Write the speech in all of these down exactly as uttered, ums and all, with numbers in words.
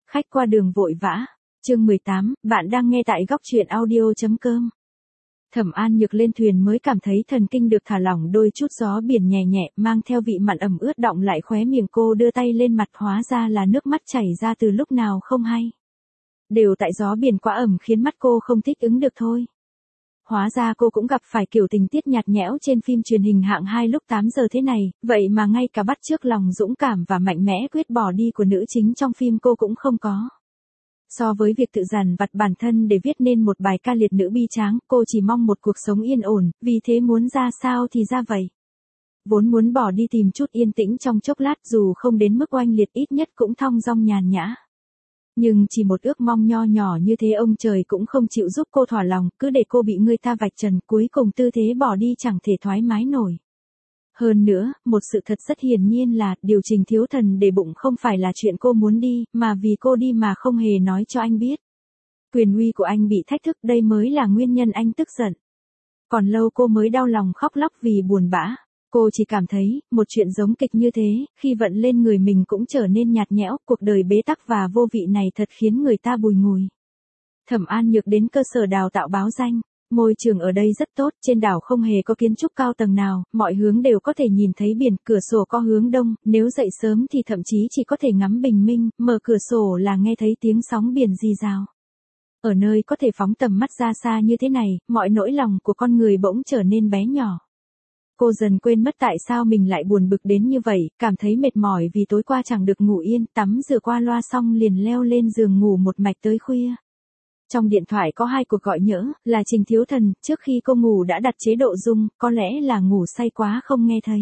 Khách qua đường vội vã. Chương mười tám, bạn đang nghe tại góc truyện audio.com. Thẩm An Nhược lên thuyền mới cảm thấy thần kinh được thả lỏng đôi chút, gió biển nhẹ nhẹ, mang theo vị mặn ẩm ướt đọng lại khóe miệng, cô đưa tay lên mặt, hóa ra là nước mắt chảy ra từ lúc nào không hay. Đều tại gió biển quá ẩm khiến mắt cô không thích ứng được thôi. Hóa ra cô cũng gặp phải kiểu tình tiết nhạt nhẽo trên phim truyền hình hạng hai lúc tám giờ thế này, vậy mà ngay cả bắt chước lòng dũng cảm và mạnh mẽ quyết bỏ đi của nữ chính trong phim cô cũng không có. So với việc tự dằn vặt bản thân để viết nên một bài ca liệt nữ bi tráng, cô chỉ mong một cuộc sống yên ổn, vì thế muốn ra sao thì ra vậy. Vốn muốn bỏ đi tìm chút yên tĩnh trong chốc lát, dù không đến mức oanh liệt ít nhất cũng thong dong nhàn nhã. Nhưng chỉ một ước mong nho nhỏ như thế ông trời cũng không chịu giúp cô thỏa lòng, cứ để cô bị người ta vạch trần, cuối cùng tư thế bỏ đi chẳng thể thoải mái nổi. Hơn nữa, một sự thật rất hiển nhiên là, điều Trình Thiếu Thần để bụng không phải là chuyện cô muốn đi, mà vì cô đi mà không hề nói cho anh biết. Quyền uy của anh bị thách thức, đây mới là nguyên nhân anh tức giận. Còn lâu cô mới đau lòng khóc lóc vì buồn bã. Cô chỉ cảm thấy, một chuyện giống kịch như thế, khi vận lên người mình cũng trở nên nhạt nhẽo, cuộc đời bế tắc và vô vị này thật khiến người ta bùi ngùi. Thẩm An Nhược đến cơ sở đào tạo báo danh. Môi trường ở đây rất tốt, trên đảo không hề có kiến trúc cao tầng nào, mọi hướng đều có thể nhìn thấy biển, cửa sổ có hướng đông, nếu dậy sớm thì thậm chí chỉ có thể ngắm bình minh, mở cửa sổ là nghe thấy tiếng sóng biển rì rào. Ở nơi có thể phóng tầm mắt ra xa như thế này, mọi nỗi lòng của con người bỗng trở nên bé nhỏ. Cô dần quên mất tại sao mình lại buồn bực đến như vậy, cảm thấy mệt mỏi vì tối qua chẳng được ngủ yên, tắm rửa qua loa xong liền leo lên giường ngủ một mạch tới khuya. Trong điện thoại có hai cuộc gọi nhỡ, là Trình Thiếu Thần, trước khi cô ngủ đã đặt chế độ rung, có lẽ là ngủ say quá không nghe thấy.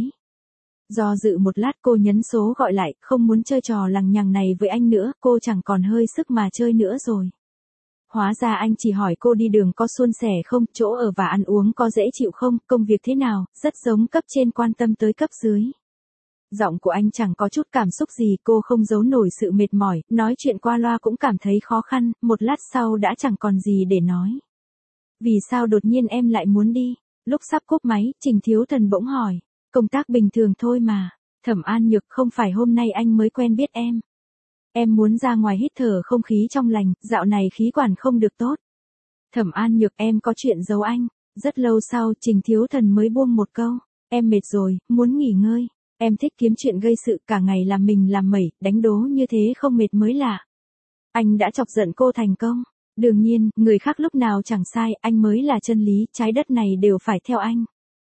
Do dự một lát cô nhấn số gọi lại, không muốn chơi trò lằng nhằng này với anh nữa, cô chẳng còn hơi sức mà chơi nữa rồi. Hóa ra anh chỉ hỏi cô đi đường có suôn sẻ không, chỗ ở và ăn uống có dễ chịu không, công việc thế nào, rất giống cấp trên quan tâm tới cấp dưới. Giọng của anh chẳng có chút cảm xúc gì, cô không giấu nổi sự mệt mỏi, nói chuyện qua loa cũng cảm thấy khó khăn, một lát sau đã chẳng còn gì để nói. Vì sao đột nhiên em lại muốn đi? Lúc sắp cúp máy, Trình Thiếu Thần bỗng hỏi. Công tác bình thường thôi mà. Thẩm An Nhược, không phải hôm nay anh mới quen biết em. Em muốn ra ngoài hít thở không khí trong lành, dạo này khí quản không được tốt. Thẩm An Nhược, em có chuyện giấu anh. Rất lâu sau, Trình Thiếu Thần mới buông một câu. Em mệt rồi, muốn nghỉ ngơi. Em thích kiếm chuyện gây sự, cả ngày làm mình làm mẩy, đánh đố như thế không mệt mới lạ. Anh đã chọc giận cô thành công. Đương nhiên, người khác lúc nào chẳng sai, anh mới là chân lý, trái đất này đều phải theo anh.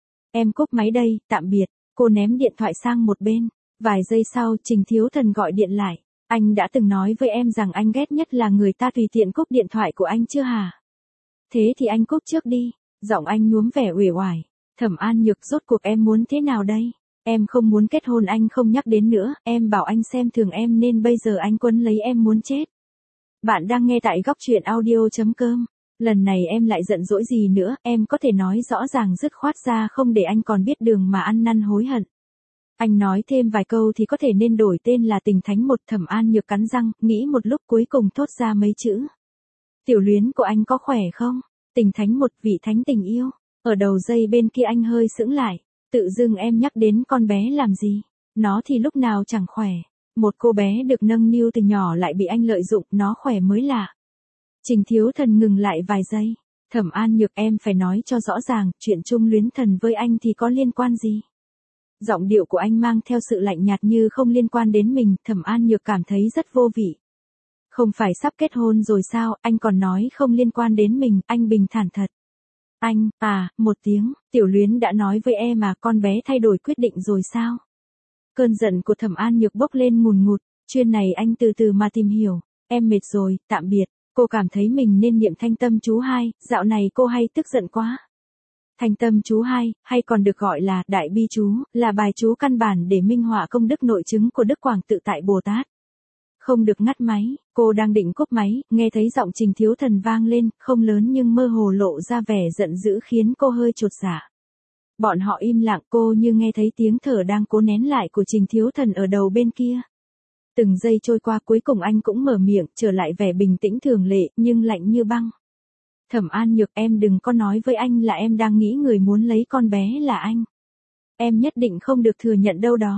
Em cúp máy đây, tạm biệt. Cô ném điện thoại sang một bên. Vài giây sau, Trình Thiếu Thần gọi điện lại. Anh đã từng nói với em rằng anh ghét nhất là người ta tùy tiện cúp điện thoại của anh chưa hả? Thế thì anh cúp trước đi. Giọng anh nhuốm vẻ uể oải. Thẩm An Nhược, rốt cuộc em muốn thế nào đây? Em không muốn kết hôn, anh không nhắc đến nữa, em bảo anh xem thường em nên bây giờ anh quấn lấy em muốn chết. Bạn đang nghe tại góc truyện audio.com. Lần này em lại giận dỗi gì nữa, em có thể nói rõ ràng dứt khoát ra không để anh còn biết đường mà ăn năn hối hận. Anh nói thêm vài câu thì có thể nên đổi tên là Tình Thánh một. Thẩm An Nhược cắn răng, nghĩ một lúc cuối cùng thốt ra mấy chữ. Tiểu Luyến của anh có khỏe không? Tình Thánh một, vị thánh tình yêu. Ở đầu dây bên kia anh hơi sững lại. Tự dưng em nhắc đến con bé làm gì? Nó thì lúc nào chẳng khỏe. Một cô bé được nâng niu từ nhỏ lại bị anh lợi dụng, nó khỏe mới lạ. Trình Thiếu Thần ngừng lại vài giây. Thẩm An Nhược, em phải nói cho rõ ràng, chuyện chung luyến thần với anh thì có liên quan gì? Giọng điệu của anh mang theo sự lạnh nhạt như không liên quan đến mình, Thẩm An Nhược cảm thấy rất vô vị. Không phải sắp kết hôn rồi sao, anh còn nói không liên quan đến mình, anh bình thản thật. Anh, à, một tiếng, Tiểu Luyến đã nói với em mà, con bé thay đổi quyết định rồi sao? Cơn giận của Thẩm An Nhược bốc lên ngùn ngụt, chuyện này anh từ từ mà tìm hiểu, em mệt rồi, tạm biệt. Cô cảm thấy mình nên niệm Thanh Tâm chú hai, dạo này cô hay tức giận quá. Thanh Tâm chú hai, hay còn được gọi là Đại Bi chú, là bài chú căn bản để minh họa công đức nội chứng của Đức Quảng Tự Tại Bồ Tát. Không được ngắt máy, cô đang định cúp máy, nghe thấy giọng Trình Thiếu Thần vang lên, không lớn nhưng mơ hồ lộ ra vẻ giận dữ khiến cô hơi chột dạ. Bọn họ im lặng, cô như nghe thấy tiếng thở đang cố nén lại của Trình Thiếu Thần ở đầu bên kia. Từng giây trôi qua cuối cùng anh cũng mở miệng, trở lại vẻ bình tĩnh thường lệ, nhưng lạnh như băng. Thẩm An Nhược, em đừng có nói với anh là em đang nghĩ người muốn lấy con bé là anh. Em nhất định không được thừa nhận đâu đó.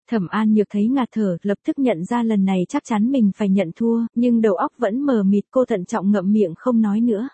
Thẩm An Nhược thấy ngạt thở, lập tức nhận ra lần này chắc chắn mình phải nhận thua, nhưng đầu óc vẫn mờ mịt, cô thận trọng ngậm miệng không nói nữa.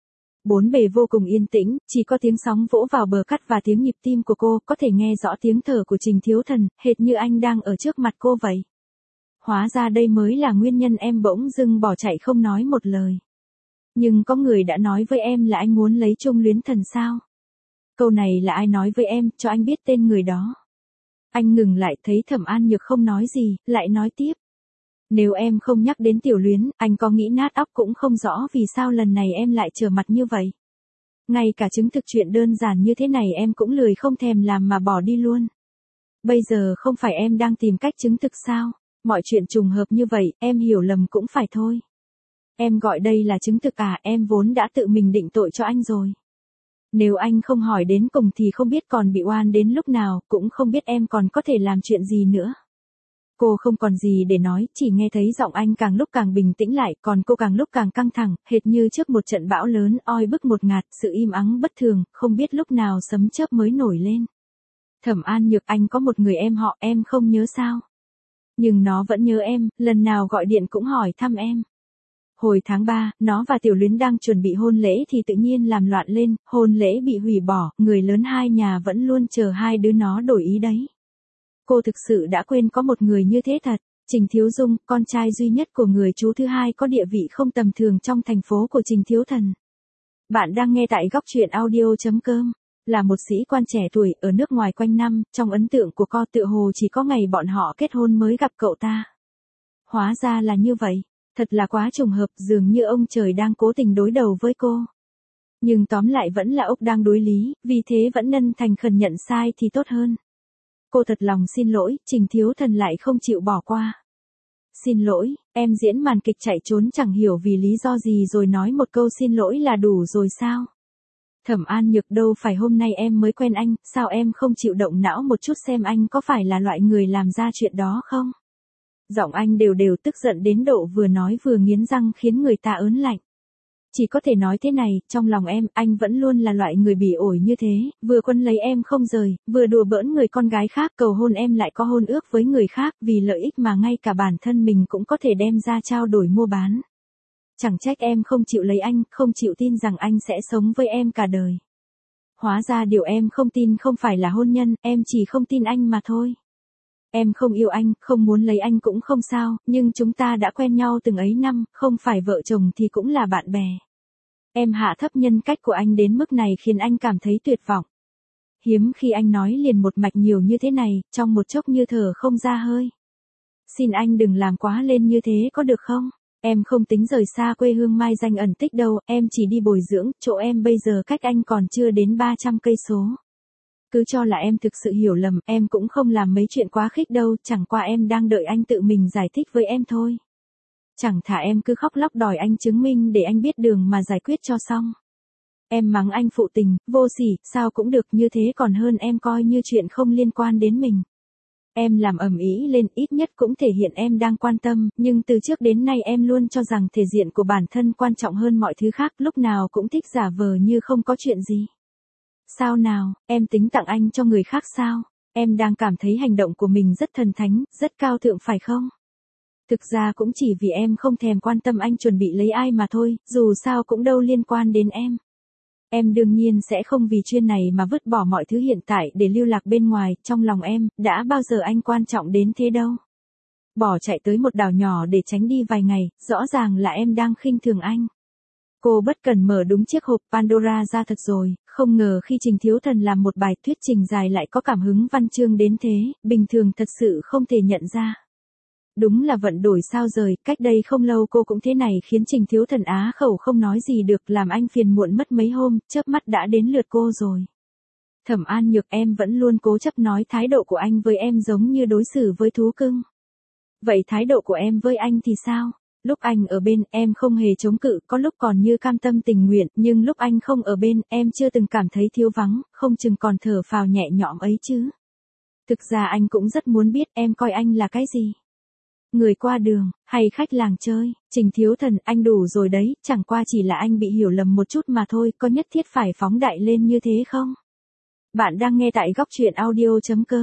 Bốn bề vô cùng yên tĩnh, chỉ có tiếng sóng vỗ vào bờ cát và tiếng nhịp tim của cô, có thể nghe rõ tiếng thở của Trình Thiếu Thần, hệt như anh đang ở trước mặt cô vậy. Hóa ra đây mới là nguyên nhân em bỗng dưng bỏ chạy không nói một lời. Nhưng có người đã nói với em là anh muốn lấy Trung Luyến Thần sao? Câu này là ai nói với em, cho anh biết tên người đó. Anh ngừng lại, thấy Thẩm An Nhược không nói gì, lại nói tiếp. Nếu em không nhắc đến Tiểu Luyến, anh có nghĩ nát óc cũng không rõ vì sao lần này em lại trở mặt như vậy. Ngay cả chứng thực chuyện đơn giản như thế này em cũng lười không thèm làm mà bỏ đi luôn. Bây giờ không phải em đang tìm cách chứng thực sao? Mọi chuyện trùng hợp như vậy, em hiểu lầm cũng phải thôi. Em gọi đây là chứng thực à, em vốn đã tự mình định tội cho anh rồi. Nếu anh không hỏi đến cùng thì không biết còn bị oan đến lúc nào, cũng không biết em còn có thể làm chuyện gì nữa. Cô không còn gì để nói, chỉ nghe thấy giọng anh càng lúc càng bình tĩnh lại, còn cô càng lúc càng căng thẳng, hệt như trước một trận bão lớn, oi bức một ngạt, sự im ắng bất thường, không biết lúc nào sấm chớp mới nổi lên. Thẩm An Nhược, anh có một người em họ, em không nhớ sao? Nhưng nó vẫn nhớ em, lần nào gọi điện cũng hỏi thăm em. Hồi tháng ba, nó và Tiểu Luyến đang chuẩn bị hôn lễ thì tự nhiên làm loạn lên, hôn lễ bị hủy bỏ, người lớn hai nhà vẫn luôn chờ hai đứa nó đổi ý đấy. Cô thực sự đã quên có một người như thế thật. Trình Thiếu Dung, con trai duy nhất của người chú thứ hai có địa vị không tầm thường trong thành phố của Trình Thiếu Thần. Bạn đang nghe tại góc truyện audio chấm com. Là một sĩ quan trẻ tuổi ở nước ngoài quanh năm, trong ấn tượng của cô tự hồ chỉ có ngày bọn họ kết hôn mới gặp cậu ta. Hóa ra là như vậy. Thật là quá trùng hợp, dường như ông trời đang cố tình đối đầu với cô. Nhưng tóm lại vẫn là Úc đang đối lý, vì thế vẫn nên thành khẩn nhận sai thì tốt hơn. Cô thật lòng xin lỗi, Trình Thiếu Thần lại không chịu bỏ qua. Xin lỗi, em diễn màn kịch chạy trốn chẳng hiểu vì lý do gì rồi nói một câu xin lỗi là đủ rồi sao? Thẩm An Nhược, đâu phải hôm nay em mới quen anh, sao em không chịu động não một chút xem anh có phải là loại người làm ra chuyện đó không? Giọng anh đều đều tức giận đến độ vừa nói vừa nghiến răng khiến người ta ớn lạnh. Chỉ có thể nói thế này, trong lòng em, anh vẫn luôn là loại người bỉ ổi như thế, vừa quân lấy em không rời, vừa đùa bỡn người con gái khác, cầu hôn em lại có hôn ước với người khác, vì lợi ích mà ngay cả bản thân mình cũng có thể đem ra trao đổi mua bán. Chẳng trách em không chịu lấy anh, không chịu tin rằng anh sẽ sống với em cả đời. Hóa ra điều em không tin không phải là hôn nhân, em chỉ không tin anh mà thôi. Em không yêu anh, không muốn lấy anh cũng không sao, nhưng chúng ta đã quen nhau từng ấy năm, không phải vợ chồng thì cũng là bạn bè. Em hạ thấp nhân cách của anh đến mức này khiến anh cảm thấy tuyệt vọng. Hiếm khi anh nói liền một mạch nhiều như thế này, trong một chốc như thở không ra hơi. Xin anh đừng làm quá lên như thế có được không? Em không tính rời xa quê hương mai danh ẩn tích đâu, em chỉ đi bồi dưỡng, chỗ em bây giờ cách anh còn chưa đến ba trăm cây số. Cứ cho là em thực sự hiểu lầm, em cũng không làm mấy chuyện quá khích đâu, chẳng qua em đang đợi anh tự mình giải thích với em thôi. Chẳng thà em cứ khóc lóc đòi anh chứng minh để anh biết đường mà giải quyết cho xong. Em mắng anh phụ tình, vô sỉ, sao cũng được, như thế còn hơn em coi như chuyện không liên quan đến mình. Em làm ầm ĩ lên, ít nhất cũng thể hiện em đang quan tâm, nhưng từ trước đến nay em luôn cho rằng thể diện của bản thân quan trọng hơn mọi thứ khác, lúc nào cũng thích giả vờ như không có chuyện gì. Sao nào, em tính tặng anh cho người khác sao? Em đang cảm thấy hành động của mình rất thần thánh, rất cao thượng phải không? Thực ra cũng chỉ vì em không thèm quan tâm anh chuẩn bị lấy ai mà thôi, dù sao cũng đâu liên quan đến em. Em đương nhiên sẽ không vì chuyện này mà vứt bỏ mọi thứ hiện tại để lưu lạc bên ngoài, trong lòng em, đã bao giờ anh quan trọng đến thế đâu. Bỏ chạy tới một đảo nhỏ để tránh đi vài ngày, rõ ràng là em đang khinh thường anh. Cô bất cần mở đúng chiếc hộp Pandora ra thật rồi, không ngờ khi Trình Thiếu Thần làm một bài thuyết trình dài lại có cảm hứng văn chương đến thế, bình thường thật sự không thể nhận ra. Đúng là vận đổi sao rời, cách đây không lâu cô cũng thế này khiến Trình Thiếu Thần á khẩu không nói gì được, làm anh phiền muộn mất mấy hôm, chớp mắt đã đến lượt cô rồi. Thẩm An Nhược, em vẫn luôn cố chấp nói thái độ của anh với em giống như đối xử với thú cưng. Vậy thái độ của em với anh thì sao? Lúc anh ở bên, em không hề chống cự, có lúc còn như cam tâm tình nguyện, nhưng lúc anh không ở bên, em chưa từng cảm thấy thiếu vắng, không chừng còn thở phào nhẹ nhõm ấy chứ. Thực ra anh cũng rất muốn biết em coi anh là cái gì. Người qua đường, hay khách làng chơi, Trình Thiếu Thần, anh đủ rồi đấy, chẳng qua chỉ là anh bị hiểu lầm một chút mà thôi, có nhất thiết phải phóng đại lên như thế không? Bạn đang nghe tại góc truyện audio chấm com.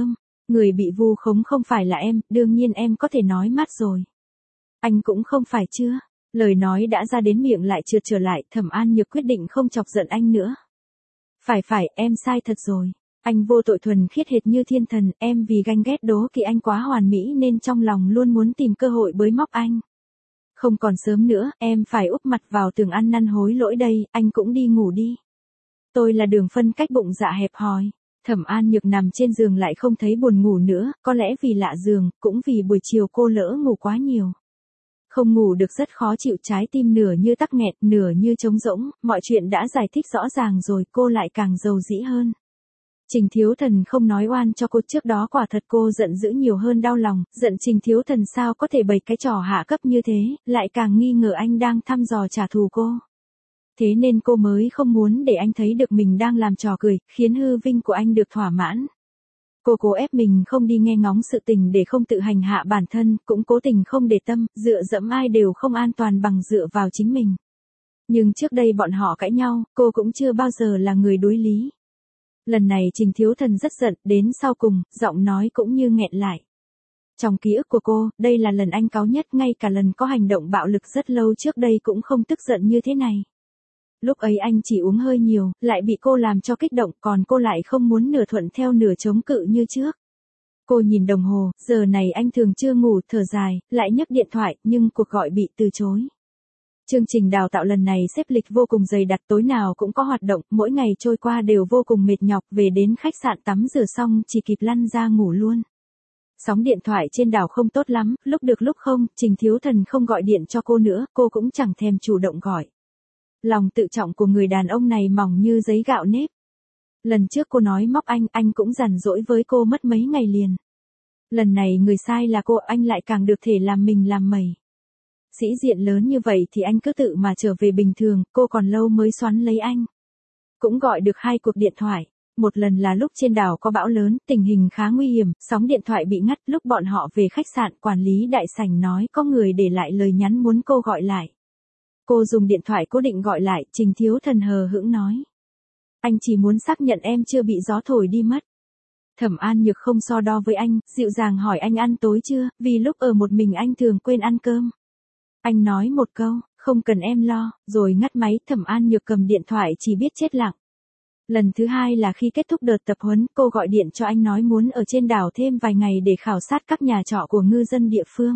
Người bị vu khống không phải là em, đương nhiên em có thể nói mát rồi. Anh cũng không phải chưa. Lời nói đã ra đến miệng lại trượt trở lại, Thẩm An Nhược quyết định không chọc giận anh nữa. Phải phải, em sai thật rồi. Anh vô tội thuần khiết hệt như thiên thần, em vì ganh ghét đố kỵ anh quá hoàn mỹ nên trong lòng luôn muốn tìm cơ hội bới móc anh. Không còn sớm nữa, em phải úp mặt vào tường ăn năn hối lỗi đây, anh cũng đi ngủ đi. Tôi là Đường Phân cách bụng dạ hẹp hòi. Thẩm An Nhược nằm trên giường lại không thấy buồn ngủ nữa, có lẽ vì lạ giường, cũng vì buổi chiều cô lỡ ngủ quá nhiều. Không ngủ được rất khó chịu, trái tim nửa như tắc nghẹt, nửa như trống rỗng, mọi chuyện đã giải thích rõ ràng rồi, cô lại càng dầu dĩ hơn. Trình Thiếu Thần không nói oan cho cô, trước đó quả thật cô giận dữ nhiều hơn đau lòng, giận Trình Thiếu Thần sao có thể bày cái trò hạ cấp như thế, lại càng nghi ngờ anh đang thăm dò trả thù cô. Thế nên cô mới không muốn để anh thấy được mình đang làm trò cười, khiến hư vinh của anh được thỏa mãn. Cô cố ép mình không đi nghe ngóng sự tình để không tự hành hạ bản thân, cũng cố tình không để tâm, dựa dẫm ai đều không an toàn bằng dựa vào chính mình. Nhưng trước đây bọn họ cãi nhau, cô cũng chưa bao giờ là người đối lý. Lần này Trình Thiếu Thần rất giận, đến sau cùng, giọng nói cũng như nghẹn lại. Trong ký ức của cô, đây là lần anh cáu nhất, ngay cả lần có hành động bạo lực rất lâu trước đây cũng không tức giận như thế này. Lúc ấy anh chỉ uống hơi nhiều, lại bị cô làm cho kích động, còn cô lại không muốn nửa thuận theo nửa chống cự như trước. Cô nhìn đồng hồ, giờ này anh thường chưa ngủ, thở dài, lại nhấc điện thoại, nhưng cuộc gọi bị từ chối. Chương trình đào tạo lần này xếp lịch vô cùng dày đặc, tối nào cũng có hoạt động, mỗi ngày trôi qua đều vô cùng mệt nhọc, về đến khách sạn tắm rửa xong chỉ kịp lăn ra ngủ luôn. Sóng điện thoại trên đảo không tốt lắm, lúc được lúc không, Trình Thiếu Thần không gọi điện cho cô nữa, cô cũng chẳng thèm chủ động gọi. Lòng tự trọng của người đàn ông này mỏng như giấy gạo nếp. Lần trước cô nói móc anh, anh cũng giằn dỗi với cô mất mấy ngày liền. Lần này người sai là cô, anh lại càng được thể làm mình làm mẩy. Sĩ diện lớn như vậy thì anh cứ tự mà trở về bình thường, cô còn lâu mới xoắn lấy anh. Cũng gọi được hai cuộc điện thoại. Một lần là lúc trên đảo có bão lớn, tình hình khá nguy hiểm, sóng điện thoại bị ngắt, lúc bọn họ về khách sạn, quản lý đại sảnh nói có người để lại lời nhắn muốn cô gọi lại. Cô dùng điện thoại cố định gọi lại, Trình Thiếu Thần hờ hững nói. Anh chỉ muốn xác nhận em chưa bị gió thổi đi mất. Thẩm An Nhược không so đo với anh, dịu dàng hỏi anh ăn tối chưa, vì lúc ở một mình anh thường quên ăn cơm. Anh nói một câu, không cần em lo, rồi ngắt máy. Thẩm An Nhược cầm điện thoại chỉ biết chết lặng. Lần thứ hai là khi kết thúc đợt tập huấn, cô gọi điện cho anh nói muốn ở trên đảo thêm vài ngày để khảo sát các nhà trọ của ngư dân địa phương.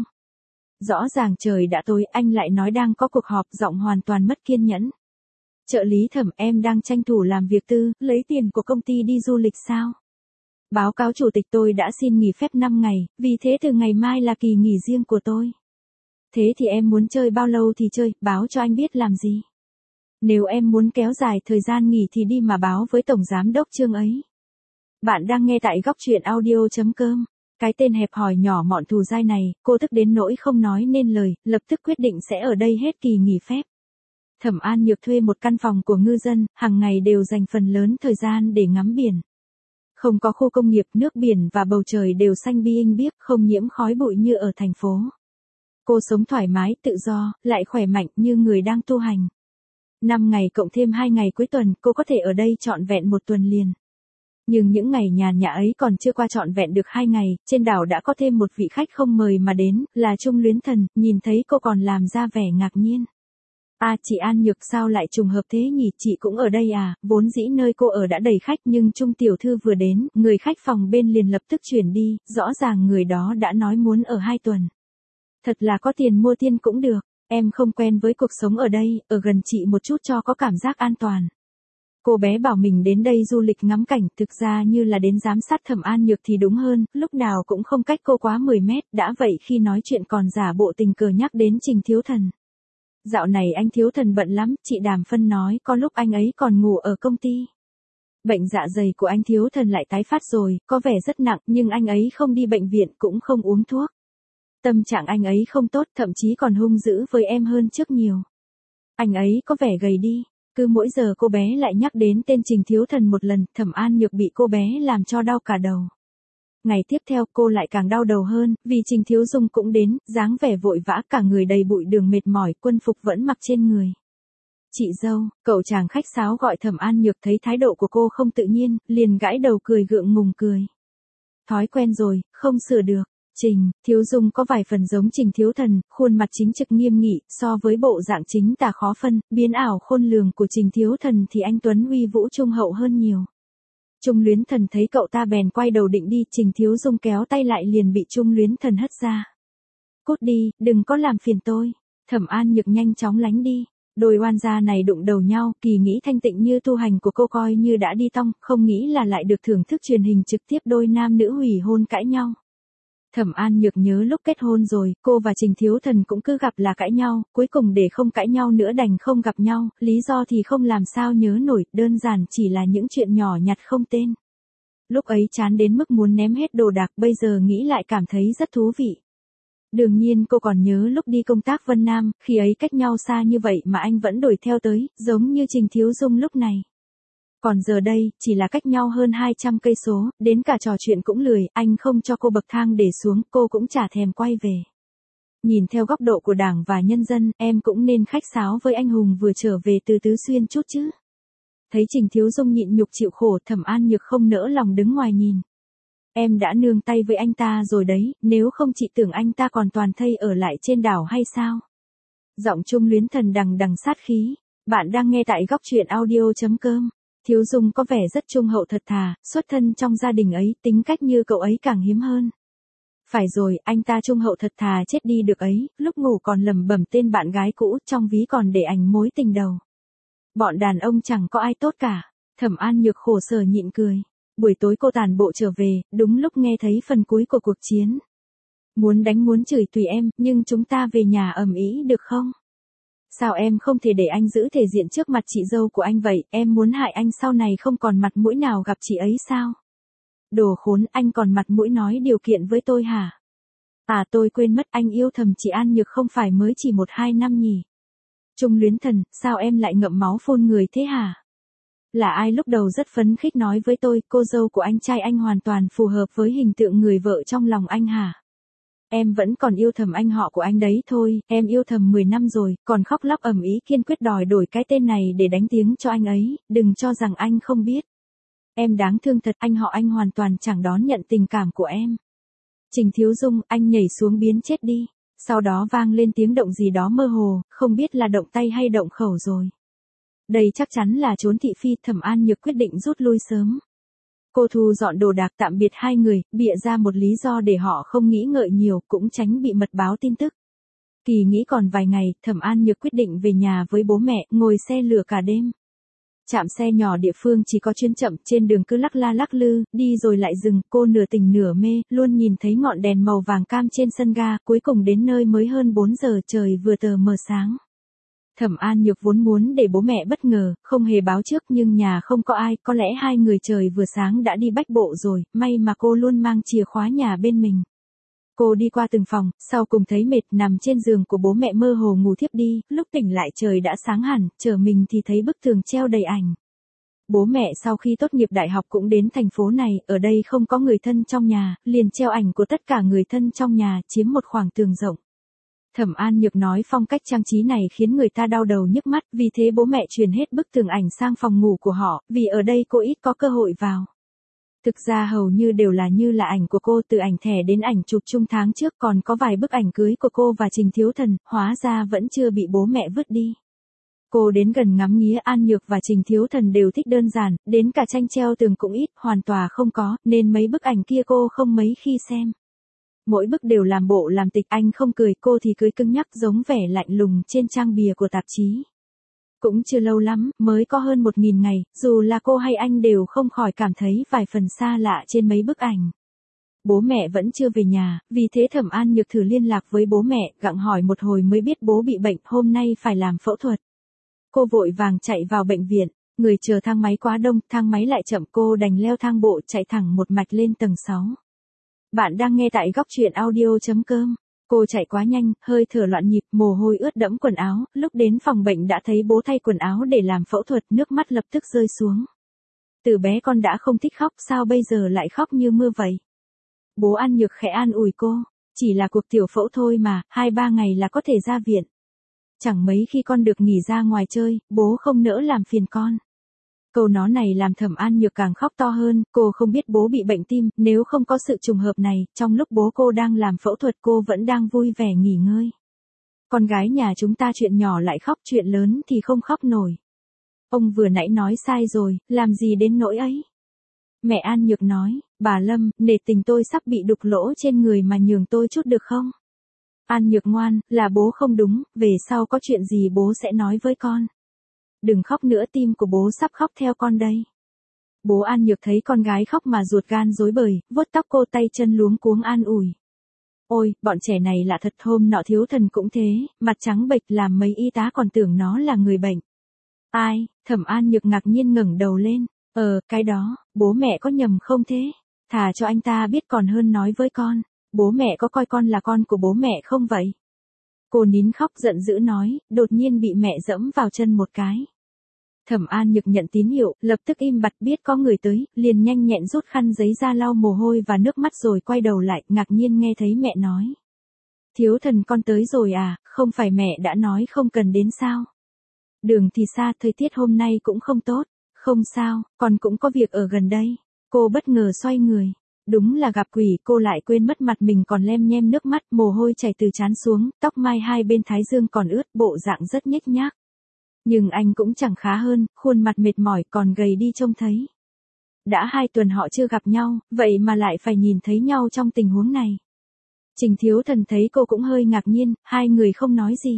Rõ ràng trời đã tối, anh lại nói đang có cuộc họp, giọng hoàn toàn mất kiên nhẫn. Trợ lý Thẩm, em đang tranh thủ làm việc tư, lấy tiền của công ty đi du lịch sao? Báo cáo chủ tịch tôi đã xin nghỉ phép năm ngày, vì thế từ ngày mai là kỳ nghỉ riêng của tôi. Thế thì em muốn chơi bao lâu thì chơi, báo cho anh biết làm gì. Nếu em muốn kéo dài thời gian nghỉ thì đi mà báo với Tổng Giám đốc Trương ấy. Bạn đang nghe tại góc truyện audio chấm com. Cái tên hẹp hòi nhỏ mọn thù dai này, cô tức đến nỗi không nói nên lời, lập tức quyết định sẽ ở đây hết kỳ nghỉ phép. Thẩm An Nhược thuê một căn phòng của ngư dân, hàng ngày đều dành phần lớn thời gian để ngắm biển. Không có khu công nghiệp, nước biển và bầu trời đều xanh biêng biếc, không nhiễm khói bụi như ở thành phố. Cô sống thoải mái, tự do, lại khỏe mạnh như người đang tu hành. Năm ngày cộng thêm hai ngày cuối tuần, cô có thể ở đây trọn vẹn một tuần liền. Nhưng những ngày nhàn nhã ấy còn chưa qua trọn vẹn được hai ngày, trên đảo đã có thêm một vị khách không mời mà đến, là Trung Luyến Thần, nhìn thấy cô còn làm ra vẻ ngạc nhiên. À, chị An Nhược sao lại trùng hợp thế nhỉ, chị cũng ở đây à, vốn dĩ nơi cô ở đã đầy khách nhưng Trung tiểu thư vừa đến, người khách phòng bên liền lập tức chuyển đi, rõ ràng người đó đã nói muốn ở hai tuần. Thật là có tiền mua tiên cũng được, em không quen với cuộc sống ở đây, ở gần chị một chút cho có cảm giác an toàn. Cô bé bảo mình đến đây du lịch ngắm cảnh, thực ra như là đến giám sát Thẩm An Nhược thì đúng hơn, lúc nào cũng không cách cô quá mười mét, đã vậy khi nói chuyện còn giả bộ tình cờ nhắc đến Trình Thiếu Thần. Dạo này anh Thiếu Thần bận lắm, chị Đàm Phân nói có lúc anh ấy còn ngủ ở công ty. Bệnh dạ dày của anh Thiếu Thần lại tái phát rồi, có vẻ rất nặng nhưng anh ấy không đi bệnh viện cũng không uống thuốc. Tâm trạng anh ấy không tốt, thậm chí còn hung dữ với em hơn trước nhiều. Anh ấy có vẻ gầy đi. Cứ mỗi giờ cô bé lại nhắc đến tên Trình Thiếu Thần một lần, Thẩm An Nhược bị cô bé làm cho đau cả đầu. Ngày tiếp theo cô lại càng đau đầu hơn, vì Trình Thiếu Dung cũng đến, dáng vẻ vội vã cả người đầy bụi đường mệt mỏi, quân phục vẫn mặc trên người. Chị dâu, cậu chàng khách sáo gọi Thẩm An Nhược thấy thái độ của cô không tự nhiên, liền gãi đầu cười gượng ngùng cười. thói quen rồi, không sửa được. Trình Thiếu Dung có vài phần giống Trình Thiếu Thần, khuôn mặt chính trực nghiêm nghị, so với bộ dạng chính tà khó phân, biến ảo khôn lường của Trình Thiếu Thần thì anh Tuấn uy vũ trung hậu hơn nhiều. Trung Luyến Thần thấy cậu ta bèn quay đầu định đi, Trình Thiếu Dung kéo tay lại liền bị Trung Luyến Thần hất ra. Cút đi, đừng có làm phiền tôi. Thẩm An Nhược nhanh chóng lánh đi. Đôi oan gia này đụng đầu nhau, kỳ nghĩ thanh tịnh như tu hành của cô coi như đã đi tong, không nghĩ là lại được thưởng thức truyền hình trực tiếp đôi nam nữ hủy hôn cãi nhau. Thẩm An Nhược nhớ lúc kết hôn rồi, cô và Trình Thiếu Thần cũng cứ gặp là cãi nhau, cuối cùng để không cãi nhau nữa đành không gặp nhau, lý do thì không làm sao nhớ nổi, đơn giản chỉ là những chuyện nhỏ nhặt không tên. Lúc ấy chán đến mức muốn ném hết đồ đạc, bây giờ nghĩ lại cảm thấy rất thú vị. Đương nhiên cô còn nhớ lúc đi công tác Vân Nam, khi ấy cách nhau xa như vậy mà anh vẫn đuổi theo tới, giống như Trình Thiếu Dung lúc này. Còn giờ đây, chỉ là cách nhau hơn hai trăm cây số, đến cả trò chuyện cũng lười, anh không cho cô bậc thang để xuống, cô cũng chả thèm quay về. Nhìn theo góc độ của Đảng và nhân dân, em cũng nên khách sáo với anh hùng vừa trở về từ Tứ Xuyên chút chứ. Thấy Trình Thiếu Dung nhịn nhục chịu khổ, Thẩm An Nhược không nỡ lòng đứng ngoài nhìn. Em đã nương tay với anh ta rồi đấy, nếu không chị tưởng anh ta còn toàn thây ở lại trên đảo hay sao? Giọng Trung Luyến Thần đằng đằng sát khí. Bạn đang nghe tại góc truyện audio chấm com. Thiếu Dung có vẻ rất trung hậu thật thà, xuất thân trong gia đình ấy, tính cách như cậu ấy càng hiếm hơn. Phải rồi, anh ta trung hậu thật thà chết đi được ấy, lúc ngủ còn lẩm bẩm tên bạn gái cũ, trong ví còn để ảnh mối tình đầu. Bọn đàn ông chẳng có ai tốt cả. Thẩm An Nhược khổ sở nhịn cười. Buổi tối cô tản bộ trở về, đúng lúc nghe thấy phần cuối của cuộc chiến. Muốn đánh muốn chửi tùy em, nhưng chúng ta về nhà ầm ĩ được không? Sao em không thể để anh giữ thể diện trước mặt chị dâu của anh vậy, em muốn hại anh sau này không còn mặt mũi nào gặp chị ấy sao? Đồ khốn, anh còn mặt mũi nói điều kiện với tôi hả? À tôi quên mất, anh yêu thầm chị An Nhược không phải mới chỉ một hai năm nhỉ? Trung Luyến Thần, sao em lại ngậm máu phun người thế hả? Là ai lúc đầu rất phấn khích nói với tôi, cô dâu của anh trai anh hoàn toàn phù hợp với hình tượng người vợ trong lòng anh hả? Em vẫn còn yêu thầm anh họ của anh đấy thôi, em yêu thầm mười năm rồi, còn khóc lóc ầm ĩ kiên quyết đòi đổi cái tên này để đánh tiếng cho anh ấy, đừng cho rằng anh không biết. Em đáng thương thật, anh họ anh hoàn toàn chẳng đón nhận tình cảm của em. Trình Thiếu Dung, anh nhảy xuống biến chết đi. Sau đó vang lên tiếng động gì đó mơ hồ, không biết là động tay hay động khẩu rồi. Đây chắc chắn là trốn thị phi, Thẩm An Nhược quyết định rút lui sớm. Cô thu dọn đồ đạc tạm biệt hai người, bịa ra một lý do để họ không nghĩ ngợi nhiều, cũng tránh bị mật báo tin tức. Kỳ nghĩ còn vài ngày, Thẩm An Nhược quyết định về nhà với bố mẹ, ngồi xe lửa cả đêm. Trạm xe nhỏ địa phương chỉ có chuyến chậm, trên đường cứ lắc la lắc lư, đi rồi lại dừng, cô nửa tỉnh nửa mê, luôn nhìn thấy ngọn đèn màu vàng cam trên sân ga, cuối cùng đến nơi mới hơn bốn giờ, trời vừa tờ mờ sáng. Thẩm An Nhược vốn muốn để bố mẹ bất ngờ, không hề báo trước nhưng nhà không có ai, có lẽ hai người trời vừa sáng đã đi bách bộ rồi, may mà cô luôn mang chìa khóa nhà bên mình. Cô đi qua từng phòng, sau cùng thấy mệt nằm trên giường của bố mẹ mơ hồ ngủ thiếp đi, lúc tỉnh lại trời đã sáng hẳn, chờ mình thì thấy bức tường treo đầy ảnh. Bố mẹ sau khi tốt nghiệp đại học cũng đến thành phố này, ở đây không có người thân trong nhà, liền treo ảnh của tất cả người thân trong nhà, chiếm một khoảng tường rộng. Thẩm An Nhược nói phong cách trang trí này khiến người ta đau đầu nhức mắt, vì thế bố mẹ chuyển hết bức tường ảnh sang phòng ngủ của họ, vì ở đây cô ít có cơ hội vào. Thực ra hầu như đều là như là ảnh của cô, từ ảnh thẻ đến ảnh chụp chung tháng trước, còn có vài bức ảnh cưới của cô và Trình Thiếu Thần, hóa ra vẫn chưa bị bố mẹ vứt đi. Cô đến gần ngắm nghía, An Nhược và Trình Thiếu Thần đều thích đơn giản, đến cả tranh treo tường cũng ít, hoàn toàn không có, nên mấy bức ảnh kia cô không mấy khi xem. Mỗi bức đều làm bộ làm tịch, anh không cười, cô thì cười cứng nhắc giống vẻ lạnh lùng trên trang bìa của tạp chí. Cũng chưa lâu lắm, mới có hơn một nghìn ngày, dù là cô hay anh đều không khỏi cảm thấy vài phần xa lạ trên mấy bức ảnh. Bố mẹ vẫn chưa về nhà, vì thế Thẩm An Nhược thử liên lạc với bố mẹ, gặng hỏi một hồi mới biết bố bị bệnh, hôm nay phải làm phẫu thuật. Cô vội vàng chạy vào bệnh viện, người chờ thang máy quá đông, thang máy lại chậm, cô đành leo thang bộ chạy thẳng một mạch lên tầng sáu. Bạn đang nghe tại góc truyện audio chấm com. Cô chạy quá nhanh, hơi thở loạn nhịp, mồ hôi ướt đẫm quần áo, lúc đến phòng bệnh đã thấy bố thay quần áo để làm phẫu thuật, nước mắt lập tức rơi xuống. Từ bé con đã không thích khóc, sao bây giờ lại khóc như mưa vậy? Bố An Nhược khẽ an ủi cô, chỉ là cuộc tiểu phẫu thôi mà, hai ba ngày là có thể ra viện. Chẳng mấy khi con được nghỉ ra ngoài chơi, bố không nỡ làm phiền con. Câu nói này làm Thẩm An Nhược càng khóc to hơn, cô không biết bố bị bệnh tim, nếu không có sự trùng hợp này, trong lúc bố cô đang làm phẫu thuật cô vẫn đang vui vẻ nghỉ ngơi. Con gái nhà chúng ta chuyện nhỏ lại khóc, chuyện lớn thì không khóc nổi. Ông vừa nãy nói sai rồi, làm gì đến nỗi ấy. Mẹ An Nhược nói, bà Lâm, nể tình tôi sắp bị đục lỗ trên người mà nhường tôi chút được không? An Nhược ngoan, là bố không đúng, về sau có chuyện gì bố sẽ nói với con. Đừng khóc nữa, tim của bố sắp khóc theo con đây. Bố An Nhược thấy con gái khóc mà ruột gan rối bời, vuốt tóc cô tay chân luống cuống an ủi. Ôi, bọn trẻ này lạ thật, hôm nọ Thiếu Thần cũng thế, mặt trắng bệch làm mấy y tá còn tưởng nó là người bệnh. Ai? Thẩm An Nhược ngạc nhiên ngẩng đầu lên. Ờ, cái đó, bố mẹ có nhầm không thế? Thà cho anh ta biết còn hơn nói với con. Bố mẹ có coi con là con của bố mẹ không vậy? Cô nín khóc giận dữ nói, đột nhiên bị mẹ dẫm vào chân một cái. Thẩm An Nhược nhận tín hiệu, lập tức im bặt, biết có người tới, liền nhanh nhẹn rút khăn giấy ra lau mồ hôi và nước mắt rồi quay đầu lại, ngạc nhiên nghe thấy mẹ nói. Thiếu Thần con tới rồi à, không phải mẹ đã nói không cần đến sao? Đường thì xa, thời tiết hôm nay cũng không tốt. Không sao, con cũng có việc ở gần đây. Cô bất ngờ xoay người. Đúng là gặp quỷ, cô lại quên mất mặt mình còn lem nhem nước mắt, mồ hôi chảy từ trán xuống, tóc mai hai bên thái dương còn ướt, bộ dạng rất nhếch nhác. Nhưng anh cũng chẳng khá hơn, khuôn mặt mệt mỏi còn gầy đi trông thấy. Đã hai tuần họ chưa gặp nhau, vậy mà lại phải nhìn thấy nhau trong tình huống này. Trình Thiếu Thần thấy cô cũng hơi ngạc nhiên, hai người không nói gì.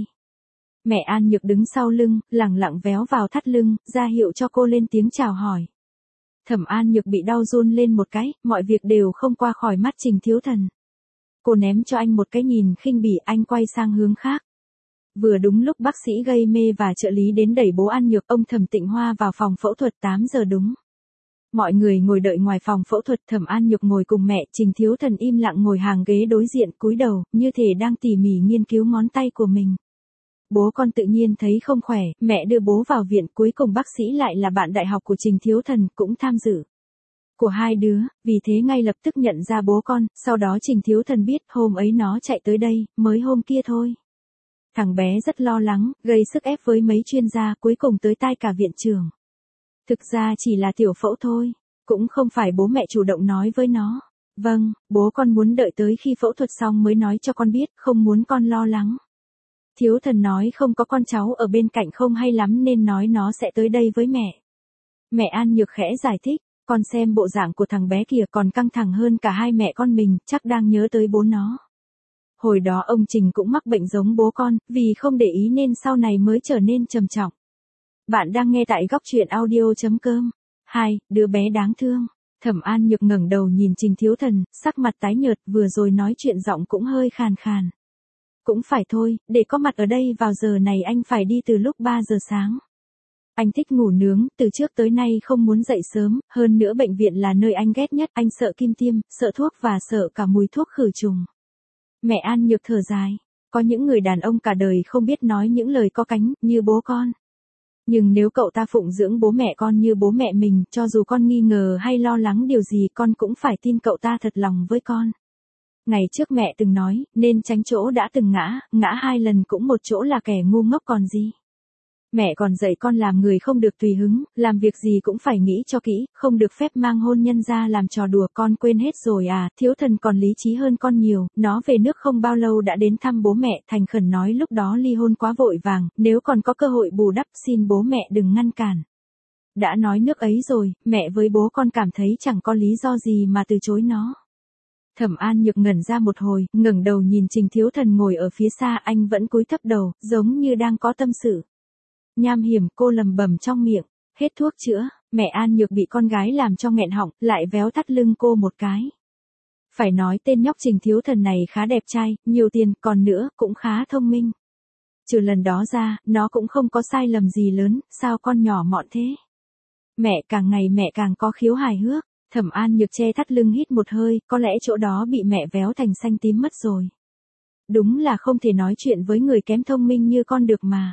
Mẹ An Nhược đứng sau lưng, lẳng lặng véo vào thắt lưng, ra hiệu cho cô lên tiếng chào hỏi. Thẩm An Nhược bị đau run lên một cái, mọi việc đều không qua khỏi mắt Trình Thiếu Thần. Cô ném cho anh một cái nhìn khinh bỉ, anh quay sang hướng khác. Vừa đúng lúc bác sĩ gây mê và trợ lý đến đẩy bố An Nhược, ông Thẩm Tịnh Hoa vào phòng phẫu thuật tám giờ đúng. Mọi người ngồi đợi ngoài phòng phẫu thuật, Thẩm An Nhược ngồi cùng mẹ, Trình Thiếu Thần im lặng ngồi hàng ghế đối diện, cúi đầu, như thể đang tỉ mỉ nghiên cứu ngón tay của mình. Bố con tự nhiên thấy không khỏe, mẹ đưa bố vào viện, cuối cùng bác sĩ lại là bạn đại học của Trình Thiếu Thần, cũng tham dự. Của hai đứa, vì thế ngay lập tức nhận ra bố con, sau đó Trình Thiếu Thần biết hôm ấy nó chạy tới đây, mới hôm kia thôi. Thằng bé rất lo lắng, gây sức ép với mấy chuyên gia, cuối cùng tới tai cả viện trưởng. Thực ra chỉ là tiểu phẫu thôi, cũng không phải bố mẹ chủ động nói với nó. Vâng, bố con muốn đợi tới khi phẫu thuật xong mới nói cho con biết, không muốn con lo lắng. Thiếu Thần nói không có con cháu ở bên cạnh không hay lắm nên nói nó sẽ tới đây với mẹ. Mẹ An Nhược khẽ giải thích, con xem bộ dạng của thằng bé kìa còn căng thẳng hơn cả hai mẹ con mình, chắc đang nhớ tới bố nó. Hồi đó ông Trình cũng mắc bệnh giống bố con, vì không để ý nên sau này mới trở nên trầm trọng. Bạn đang nghe tại góc truyện audio chấm com. Hai, đứa bé đáng thương. Thẩm An Nhược ngẩng đầu nhìn Trình Thiếu Thần, sắc mặt tái nhợt, vừa rồi nói chuyện giọng cũng hơi khàn khàn. Cũng phải thôi, để có mặt ở đây vào giờ này anh phải đi từ lúc ba giờ sáng. Anh thích ngủ nướng, từ trước tới nay không muốn dậy sớm, hơn nữa bệnh viện là nơi anh ghét nhất, anh sợ kim tiêm, sợ thuốc và sợ cả mùi thuốc khử trùng. Mẹ An Nhược thở dài, có những người đàn ông cả đời không biết nói những lời có cánh, như bố con. Nhưng nếu cậu ta phụng dưỡng bố mẹ con như bố mẹ mình, cho dù con nghi ngờ hay lo lắng điều gì con cũng phải tin cậu ta thật lòng với con. Ngày trước mẹ từng nói, nên tránh chỗ đã từng ngã, ngã hai lần cũng một chỗ là kẻ ngu ngốc còn gì. Mẹ còn dạy con làm người không được tùy hứng, làm việc gì cũng phải nghĩ cho kỹ, không được phép mang hôn nhân ra làm trò đùa, con quên hết rồi à, Thiếu Thần còn lý trí hơn con nhiều, nó về nước không bao lâu đã đến thăm bố mẹ, thành khẩn nói lúc đó ly hôn quá vội vàng, nếu còn có cơ hội bù đắp xin bố mẹ đừng ngăn cản. Đã nói nước ấy rồi, mẹ với bố con cảm thấy chẳng có lý do gì mà từ chối nó. Thẩm An Nhược ngẩn ra một hồi, ngẩng đầu nhìn Trình Thiếu Thần ngồi ở phía xa, anh vẫn cúi thấp đầu, giống như đang có tâm sự. Nham hiểm, cô lầm bầm trong miệng, hết thuốc chữa, mẹ An Nhược bị con gái làm cho nghẹn họng, lại véo thắt lưng cô một cái. Phải nói tên nhóc Trình Thiếu Thần này khá đẹp trai, nhiều tiền, còn nữa, cũng khá thông minh. Trừ lần đó ra, nó cũng không có sai lầm gì lớn, sao con nhỏ mọn thế? Mẹ càng ngày mẹ càng có khiếu hài hước. Thẩm An Nhược che thắt lưng hít một hơi, có lẽ chỗ đó bị mẹ véo thành xanh tím mất rồi. Đúng là không thể nói chuyện với người kém thông minh như con được mà.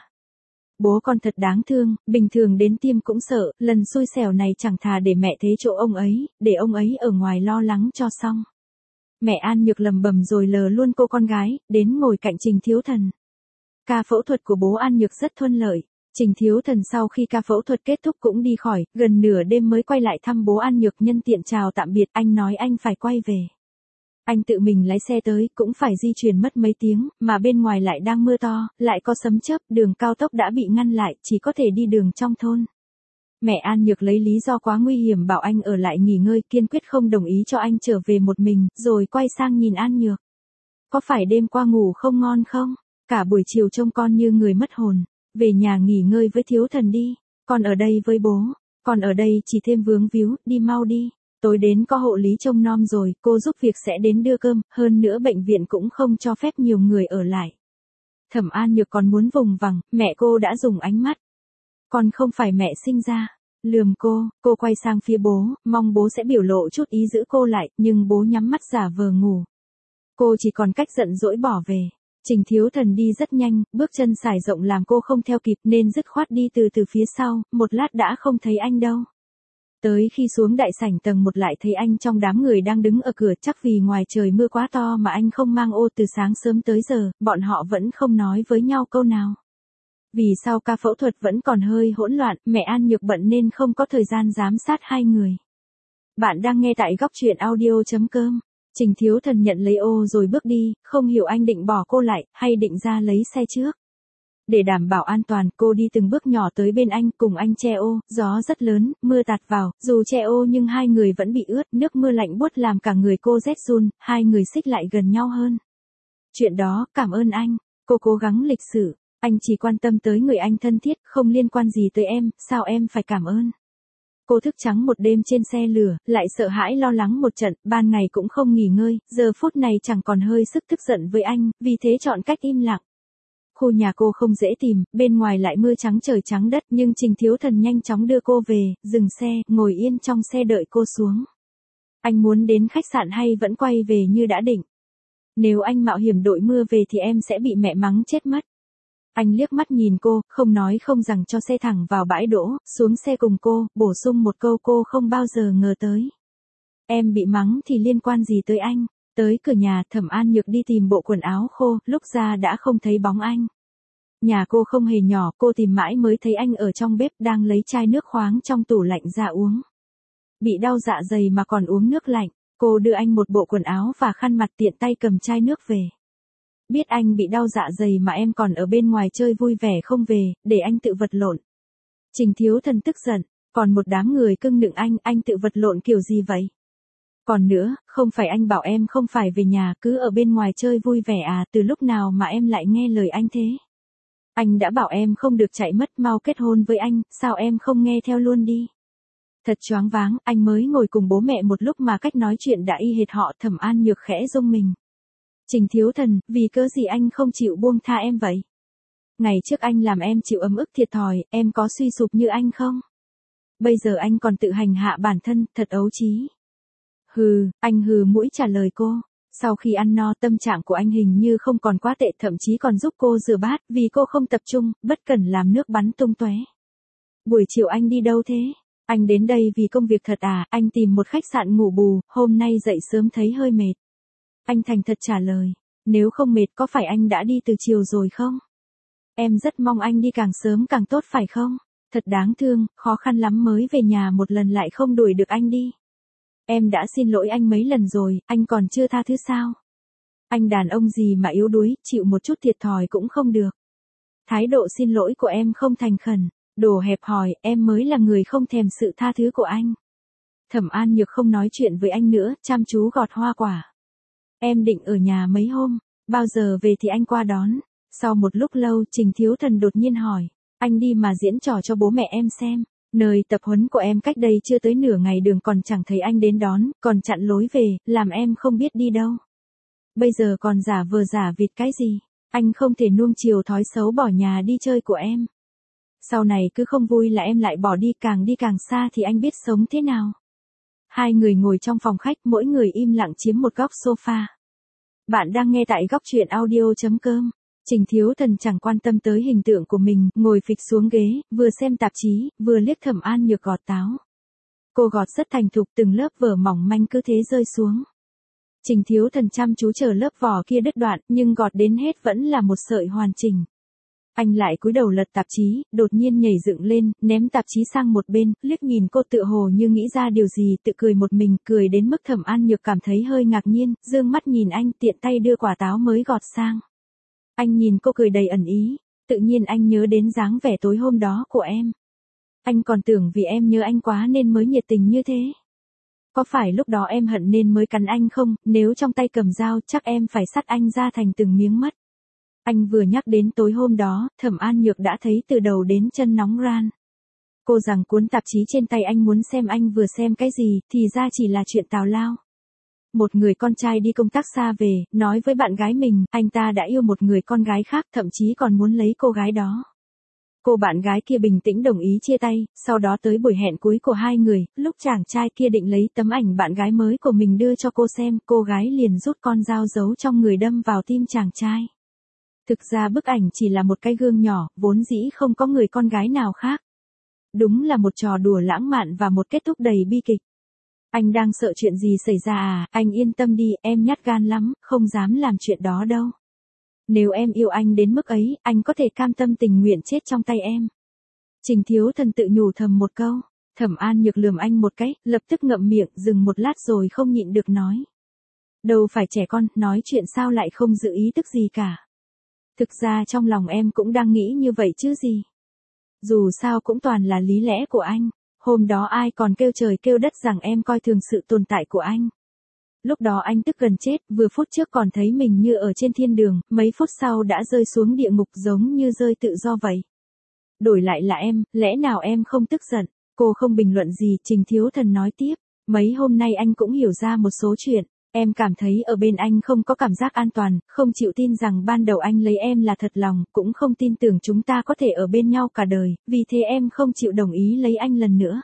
Bố con thật đáng thương, bình thường đến tiêm cũng sợ, lần xui xẻo này chẳng thà để mẹ thế chỗ ông ấy, để ông ấy ở ngoài lo lắng cho xong. Mẹ An Nhược lầm bầm rồi lờ luôn cô con gái, đến ngồi cạnh Trình Thiếu Thần. Ca phẫu thuật của bố An Nhược rất thuận lợi. Trình Thiếu Thần sau khi ca phẫu thuật kết thúc cũng đi khỏi, gần nửa đêm mới quay lại thăm bố An Nhược, nhân tiện chào tạm biệt, anh nói anh phải quay về. Anh tự mình lái xe tới, cũng phải di chuyển mất mấy tiếng, mà bên ngoài lại đang mưa to, lại có sấm chớp, đường cao tốc đã bị ngăn lại, chỉ có thể đi đường trong thôn. Mẹ An Nhược lấy lý do quá nguy hiểm bảo anh ở lại nghỉ ngơi, kiên quyết không đồng ý cho anh trở về một mình, rồi quay sang nhìn An Nhược. Có phải đêm qua ngủ không ngon không? Cả buổi chiều trông con như người mất hồn. Về nhà nghỉ ngơi với Thiếu Thần đi. Con ở đây với bố. Con ở đây chỉ thêm vướng víu, đi mau đi. Tối đến có hộ lý trông nom rồi, cô giúp việc sẽ đến đưa cơm, hơn nữa bệnh viện cũng không cho phép nhiều người ở lại. Thẩm An Nhược còn muốn vùng vằng, mẹ cô đã dùng ánh mắt. Con không phải mẹ sinh ra. Lườm cô, cô quay sang phía bố, mong bố sẽ biểu lộ chút ý giữ cô lại, nhưng bố nhắm mắt giả vờ ngủ. Cô chỉ còn cách giận dỗi bỏ về. Trình Thiếu Thần đi rất nhanh, bước chân sải rộng làm cô không theo kịp nên dứt khoát đi từ từ phía sau, một lát đã không thấy anh đâu. Tới khi xuống đại sảnh tầng một lại thấy anh trong đám người đang đứng ở cửa, chắc vì ngoài trời mưa quá to mà anh không mang ô, từ sáng sớm tới giờ, bọn họ vẫn không nói với nhau câu nào. Vì sau ca phẫu thuật vẫn còn hơi hỗn loạn, mẹ An Nhược bận nên không có thời gian giám sát hai người. Bạn đang nghe tại góc truyện audio chấm com. Trình Thiếu Thần nhận lấy ô rồi bước đi, không hiểu anh định bỏ cô lại, hay định ra lấy xe trước. Để đảm bảo an toàn, cô đi từng bước nhỏ tới bên anh, cùng anh che ô, gió rất lớn, mưa tạt vào, dù che ô nhưng hai người vẫn bị ướt, nước mưa lạnh buốt làm cả người cô rét run, hai người xích lại gần nhau hơn. Chuyện đó, cảm ơn anh, cô cố gắng lịch sự, anh chỉ quan tâm tới người anh thân thiết, không liên quan gì tới em, sao em phải cảm ơn. Cô thức trắng một đêm trên xe lửa, lại sợ hãi lo lắng một trận, ban ngày cũng không nghỉ ngơi, giờ phút này chẳng còn hơi sức tức giận với anh, vì thế chọn cách im lặng. Khu nhà cô không dễ tìm, bên ngoài lại mưa trắng trời trắng đất, nhưng Trình Thiếu Thần nhanh chóng đưa cô về, dừng xe, ngồi yên trong xe đợi cô xuống. Anh muốn đến khách sạn hay vẫn quay về như đã định? Nếu anh mạo hiểm đội mưa về thì em sẽ bị mẹ mắng chết mất. Anh liếc mắt nhìn cô, không nói không rằng cho xe thẳng vào bãi đỗ, xuống xe cùng cô, bổ sung một câu cô không bao giờ ngờ tới. Em bị mắng thì liên quan gì tới anh? Tới cửa nhà, Thẩm An Nhược đi tìm bộ quần áo khô, lúc ra đã không thấy bóng anh. Nhà cô không hề nhỏ, cô tìm mãi mới thấy anh ở trong bếp đang lấy chai nước khoáng trong tủ lạnh ra uống. Bị đau dạ dày mà còn uống nước lạnh, cô đưa anh một bộ quần áo và khăn mặt, tiện tay cầm chai nước về. Biết anh bị đau dạ dày mà em còn ở bên ngoài chơi vui vẻ không về, để anh tự vật lộn. Trình Thiếu Thần tức giận, còn một đám người cưng nựng anh, anh tự vật lộn kiểu gì vậy? Còn nữa, không phải anh bảo em không phải về nhà, cứ ở bên ngoài chơi vui vẻ à, từ lúc nào mà em lại nghe lời anh thế? Anh đã bảo em không được chạy mất, mau kết hôn với anh, sao em không nghe theo luôn đi? Thật choáng váng, anh mới ngồi cùng bố mẹ một lúc mà cách nói chuyện đã y hệt họ. Thẩm An Nhược khẽ rung mình. Trình Thiếu Thần, vì cớ gì anh không chịu buông tha em vậy? Ngày trước anh làm em chịu ấm ức thiệt thòi, em có suy sụp như anh không? Bây giờ anh còn tự hành hạ bản thân, thật ấu trí. Hừ, anh hừ mũi trả lời cô. Sau khi ăn no, tâm trạng của anh hình như không còn quá tệ, thậm chí còn giúp cô rửa bát, vì cô không tập trung, bất cẩn làm nước bắn tung tóe. Buổi chiều anh đi đâu thế? Anh đến đây vì công việc thật à? Anh tìm một khách sạn ngủ bù, hôm nay dậy sớm thấy hơi mệt. Anh thành thật trả lời, nếu không mệt có phải anh đã đi từ chiều rồi không? Em rất mong anh đi càng sớm càng tốt phải không? Thật đáng thương, khó khăn lắm mới về nhà một lần lại không đuổi được anh đi. Em đã xin lỗi anh mấy lần rồi, anh còn chưa tha thứ sao? Anh đàn ông gì mà yếu đuối, chịu một chút thiệt thòi cũng không được. Thái độ xin lỗi của em không thành khẩn, đồ hẹp hòi, em mới là người không thèm sự tha thứ của anh. Thẩm An Nhược không nói chuyện với anh nữa, chăm chú gọt hoa quả. Em định ở nhà mấy hôm, bao giờ về thì anh qua đón. Sau một lúc lâu, Trình Thiếu Thần đột nhiên hỏi, anh đi mà diễn trò cho bố mẹ em xem. Nơi tập huấn của em cách đây chưa tới nửa ngày đường còn chẳng thấy anh đến đón, còn chặn lối về, làm em không biết đi đâu. Bây giờ còn giả vờ giả vịt cái gì? Anh không thể nuông chiều thói xấu bỏ nhà đi chơi của em. Sau này cứ không vui là em lại bỏ đi, càng đi càng xa thì anh biết sống thế nào. Hai người ngồi trong phòng khách, mỗi người im lặng chiếm một góc sofa. Bạn đang nghe tại góc truyện audio chấm com. Trình Thiếu Thần chẳng quan tâm tới hình tượng của mình, ngồi phịch xuống ghế, vừa xem tạp chí, vừa liếc Thẩm An Nhược gọt táo. Cô gọt rất thành thục, từng lớp vỏ mỏng manh cứ thế rơi xuống. Trình Thiếu Thần chăm chú chờ lớp vỏ kia đứt đoạn, nhưng gọt đến hết vẫn là một sợi hoàn chỉnh. Anh lại cúi đầu lật tạp chí, đột nhiên nhảy dựng lên, ném tạp chí sang một bên, liếc nhìn cô tựa hồ như nghĩ ra điều gì, tự cười một mình, cười đến mức Thẩm An Nhược cảm thấy hơi ngạc nhiên, dương mắt nhìn anh, tiện tay đưa quả táo mới gọt sang. Anh nhìn cô cười đầy ẩn ý, tự nhiên anh nhớ đến dáng vẻ tối hôm đó của em. Anh còn tưởng vì em nhớ anh quá nên mới nhiệt tình như thế. Có phải lúc đó em hận nên mới cắn anh không, nếu trong tay cầm dao chắc em phải sắt anh ra thành từng miếng mất. Anh vừa nhắc đến tối hôm đó, Thẩm An Nhược đã thấy từ đầu đến chân nóng ran. Cô rằng cuốn tạp chí trên tay anh muốn xem anh vừa xem cái gì, thì ra chỉ là chuyện tào lao. Một người con trai đi công tác xa về, nói với bạn gái mình, anh ta đã yêu một người con gái khác, thậm chí còn muốn lấy cô gái đó. Cô bạn gái kia bình tĩnh đồng ý chia tay, sau đó tới buổi hẹn cuối của hai người, lúc chàng trai kia định lấy tấm ảnh bạn gái mới của mình đưa cho cô xem, cô gái liền rút con dao giấu trong người đâm vào tim chàng trai. Thực ra bức ảnh chỉ là một cái gương nhỏ, vốn dĩ không có người con gái nào khác. Đúng là một trò đùa lãng mạn và một kết thúc đầy bi kịch. Anh đang sợ chuyện gì xảy ra à, anh yên tâm đi, em nhát gan lắm, không dám làm chuyện đó đâu. Nếu em yêu anh đến mức ấy, anh có thể cam tâm tình nguyện chết trong tay em. Trình Thiếu Thần tự nhủ thầm một câu, Thẩm An Nhược lườm anh một cái, lập tức ngậm miệng, dừng một lát rồi không nhịn được nói. Đâu phải trẻ con, nói chuyện sao lại không giữ ý tức gì cả. Thực ra trong lòng em cũng đang nghĩ như vậy chứ gì. Dù sao cũng toàn là lý lẽ của anh, hôm đó ai còn kêu trời kêu đất rằng em coi thường sự tồn tại của anh. Lúc đó anh tức gần chết, vừa phút trước còn thấy mình như ở trên thiên đường, mấy phút sau đã rơi xuống địa ngục giống như rơi tự do vậy. Đổi lại là em, lẽ nào em không tức giận? Cô không bình luận gì, Trình Thiếu Thần nói tiếp, mấy hôm nay anh cũng hiểu ra một số chuyện. Em cảm thấy ở bên anh không có cảm giác an toàn, không chịu tin rằng ban đầu anh lấy em là thật lòng, cũng không tin tưởng chúng ta có thể ở bên nhau cả đời, vì thế em không chịu đồng ý lấy anh lần nữa.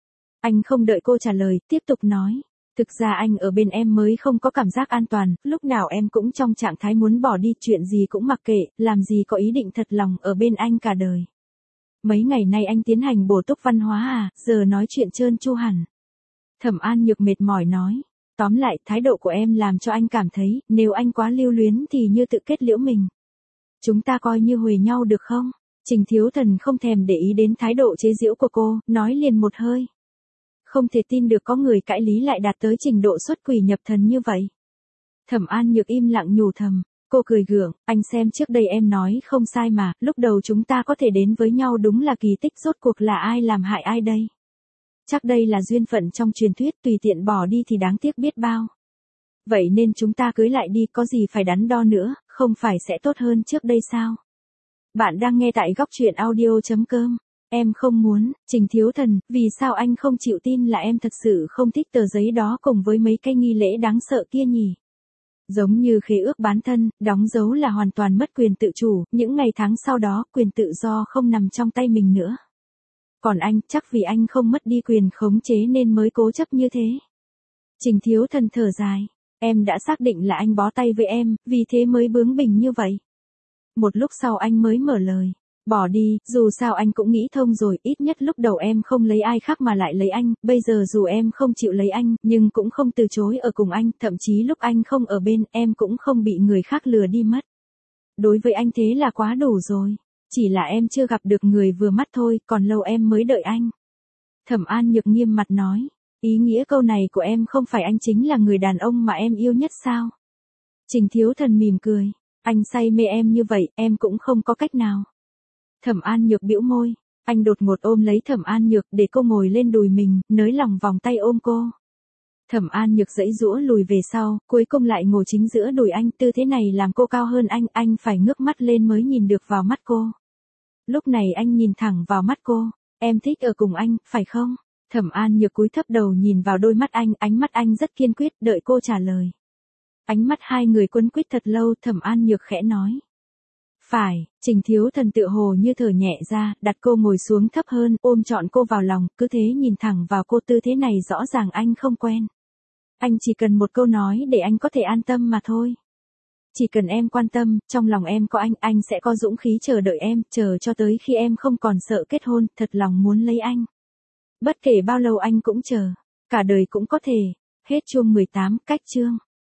Anh không đợi cô trả lời, tiếp tục nói. Thực ra anh ở bên em mới không có cảm giác an toàn, lúc nào em cũng trong trạng thái muốn bỏ đi, chuyện gì cũng mặc kệ, làm gì có ý định thật lòng ở bên anh cả đời. Mấy ngày nay anh tiến hành bổ túc văn hóa à, giờ nói chuyện trơn tru hẳn. Thẩm An Nhược mệt mỏi nói. Tóm lại, thái độ của em làm cho anh cảm thấy, nếu anh quá lưu luyến thì như tự kết liễu mình. Chúng ta coi như huề nhau được không? Trình Thiếu Thần không thèm để ý đến thái độ chế giễu của cô, nói liền một hơi. Không thể tin được có người cãi lý lại đạt tới trình độ xuất quỷ nhập thần như vậy. Thẩm An Nhược im lặng nhủ thầm, cô cười gượng, anh xem trước đây em nói không sai mà, lúc đầu chúng ta có thể đến với nhau đúng là kỳ tích, rốt cuộc là ai làm hại ai đây? Chắc đây là duyên phận trong truyền thuyết, tùy tiện bỏ đi thì đáng tiếc biết bao. Vậy nên chúng ta cưới lại đi, có gì phải đắn đo nữa, không phải sẽ tốt hơn trước đây sao? Bạn đang nghe tại góc truyện audio chấm com. Em không muốn, Trình Thiếu Thần, vì sao anh không chịu tin là em thật sự không thích tờ giấy đó cùng với mấy cái nghi lễ đáng sợ kia nhỉ? Giống như khế ước bán thân, đóng dấu là hoàn toàn mất quyền tự chủ, những ngày tháng sau đó quyền tự do không nằm trong tay mình nữa. Còn anh, chắc vì anh không mất đi quyền khống chế nên mới cố chấp như thế. Trình Thiếu Thần thở dài, em đã xác định là anh bó tay với em, vì thế mới bướng bỉnh như vậy. Một lúc sau anh mới mở lời, bỏ đi, dù sao anh cũng nghĩ thông rồi, ít nhất lúc đầu em không lấy ai khác mà lại lấy anh, bây giờ dù em không chịu lấy anh, nhưng cũng không từ chối ở cùng anh, thậm chí lúc anh không ở bên, em cũng không bị người khác lừa đi mất. Đối với anh thế là quá đủ rồi. Chỉ là em chưa gặp được người vừa mắt thôi, còn lâu em mới đợi anh. Thẩm An Nhược nghiêm mặt nói, ý nghĩa câu này của em không phải anh chính là người đàn ông mà em yêu nhất sao? Trình Thiếu Thần mỉm cười, anh say mê em như vậy, em cũng không có cách nào. Thẩm An Nhược bĩu môi, anh đột ngột ôm lấy Thẩm An Nhược để cô ngồi lên đùi mình, nới lỏng vòng tay ôm cô. Thẩm An Nhược giãy giũa lùi về sau, cuối cùng lại ngồi chính giữa đùi anh, tư thế này làm cô cao hơn anh, anh phải ngước mắt lên mới nhìn được vào mắt cô. Lúc này anh nhìn thẳng vào mắt cô, em thích ở cùng anh, phải không? Thẩm An Nhược cúi thấp đầu nhìn vào đôi mắt anh, ánh mắt anh rất kiên quyết, đợi cô trả lời. Ánh mắt hai người quấn quýt thật lâu, Thẩm An Nhược khẽ nói. Phải, Trình Thiếu Thần tựa hồ như thở nhẹ ra, đặt cô ngồi xuống thấp hơn, ôm trọn cô vào lòng, cứ thế nhìn thẳng vào cô, tư thế này rõ ràng anh không quen. Anh chỉ cần một câu nói để anh có thể an tâm mà thôi. Chỉ cần em quan tâm, trong lòng em có anh, anh sẽ có dũng khí chờ đợi em, chờ cho tới khi em không còn sợ kết hôn, thật lòng muốn lấy anh. Bất kể bao lâu anh cũng chờ, cả đời cũng có thể. Hết chương mười tám, cách chương.